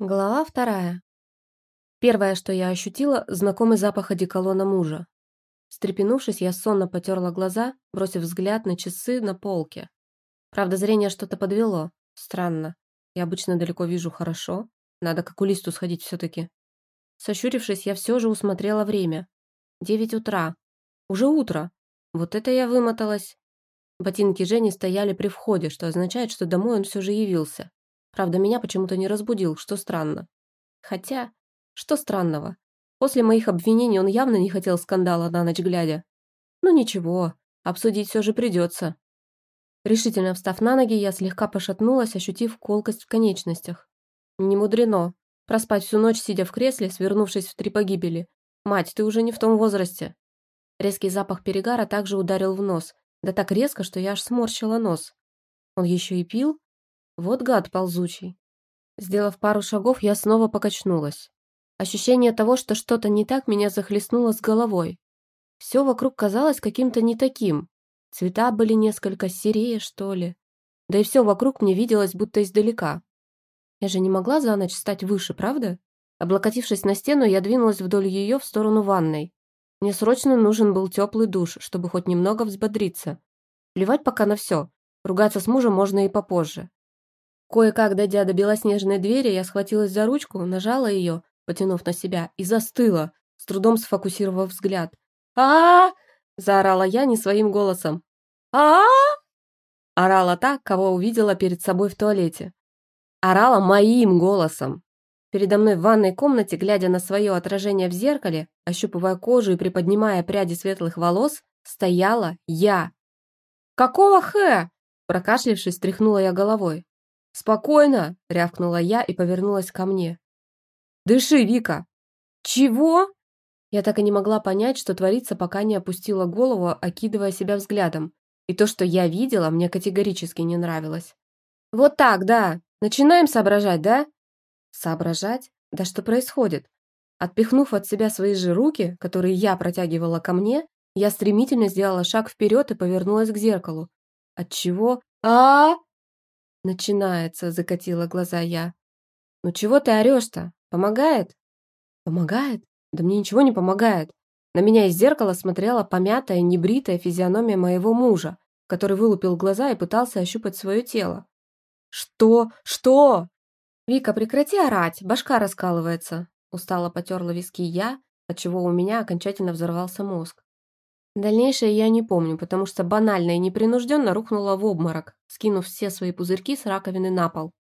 Глава вторая. Первое, что я ощутила, знакомый запах одеколона мужа. Встрепенувшись, я сонно потерла глаза, бросив взгляд на часы на полке. Правда, зрение что-то подвело. Странно. Я обычно далеко вижу хорошо. Надо к окулисту сходить все-таки. Сощурившись, я все же усмотрела время. 9 утра. Уже утро. Вот это я вымоталась. Ботинки Жени стояли при входе, что означает, что домой он все же явился. Правда, меня почему-то не разбудил, что странно. Хотя, что странного? После моих обвинений он явно не хотел скандала на ночь глядя. Ну ничего, обсудить все же придется. Решительно встав на ноги, я слегка пошатнулась, ощутив колкость в конечностях. Не мудрено. Проспать всю ночь, сидя в кресле, свернувшись в три погибели. Мать, ты уже не в том возрасте. Резкий запах перегара также ударил в нос. Да так резко, что я аж сморщила нос. Он еще и пил? Вот гад ползучий. Сделав пару шагов, я снова покачнулась. Ощущение того, что что-то не так, меня захлестнуло с головой. Все вокруг казалось каким-то не таким. Цвета были несколько серее, что ли. Да и все вокруг мне виделось будто издалека. Я же не могла за ночь стать выше, правда? Облокотившись на стену, я двинулась вдоль ее в сторону ванной. Мне срочно нужен был теплый душ, чтобы хоть немного взбодриться. Плевать пока на все. Ругаться с мужем можно и попозже. Кое-как, дойдя до белоснежной двери, я схватилась за ручку, нажала ее, потянув на себя, и застыла, с трудом сфокусировав взгляд. а заорала я не своим голосом. а орала та, кого увидела перед собой в туалете. Орала моим голосом. Передо мной в ванной комнате, глядя на свое отражение в зеркале, ощупывая кожу и приподнимая пряди светлых волос, стояла я. «Какого хэ?» Прокашлявшись, тряхнула я головой. «Спокойно!» – рявкнула я и повернулась ко мне. «Дыши, Вика!» «Чего?» Я так и не могла понять, что творится, пока не опустила голову, окидывая себя взглядом. И то, что я видела, мне категорически не нравилось. «Вот так, да! Начинаем соображать, да?» «Соображать? Да что происходит?» Отпихнув от себя свои же руки, которые я протягивала ко мне, я стремительно сделала шаг вперед и повернулась к зеркалу. Отчего? Начинается, закатила глаза я. «Ну чего ты орешь-то? Помогает?» «Помогает? Да мне ничего не помогает». На меня из зеркала смотрела помятая, небритая физиономия моего мужа, который вылупил глаза и пытался ощупать свое тело. «Что? Что?» «Вика, прекрати орать, башка раскалывается», устало потерла виски я, отчего у меня окончательно взорвался мозг. Дальнейшее я не помню, потому что банально и непринужденно рухнула в обморок, скинув все свои пузырьки с раковины на пол.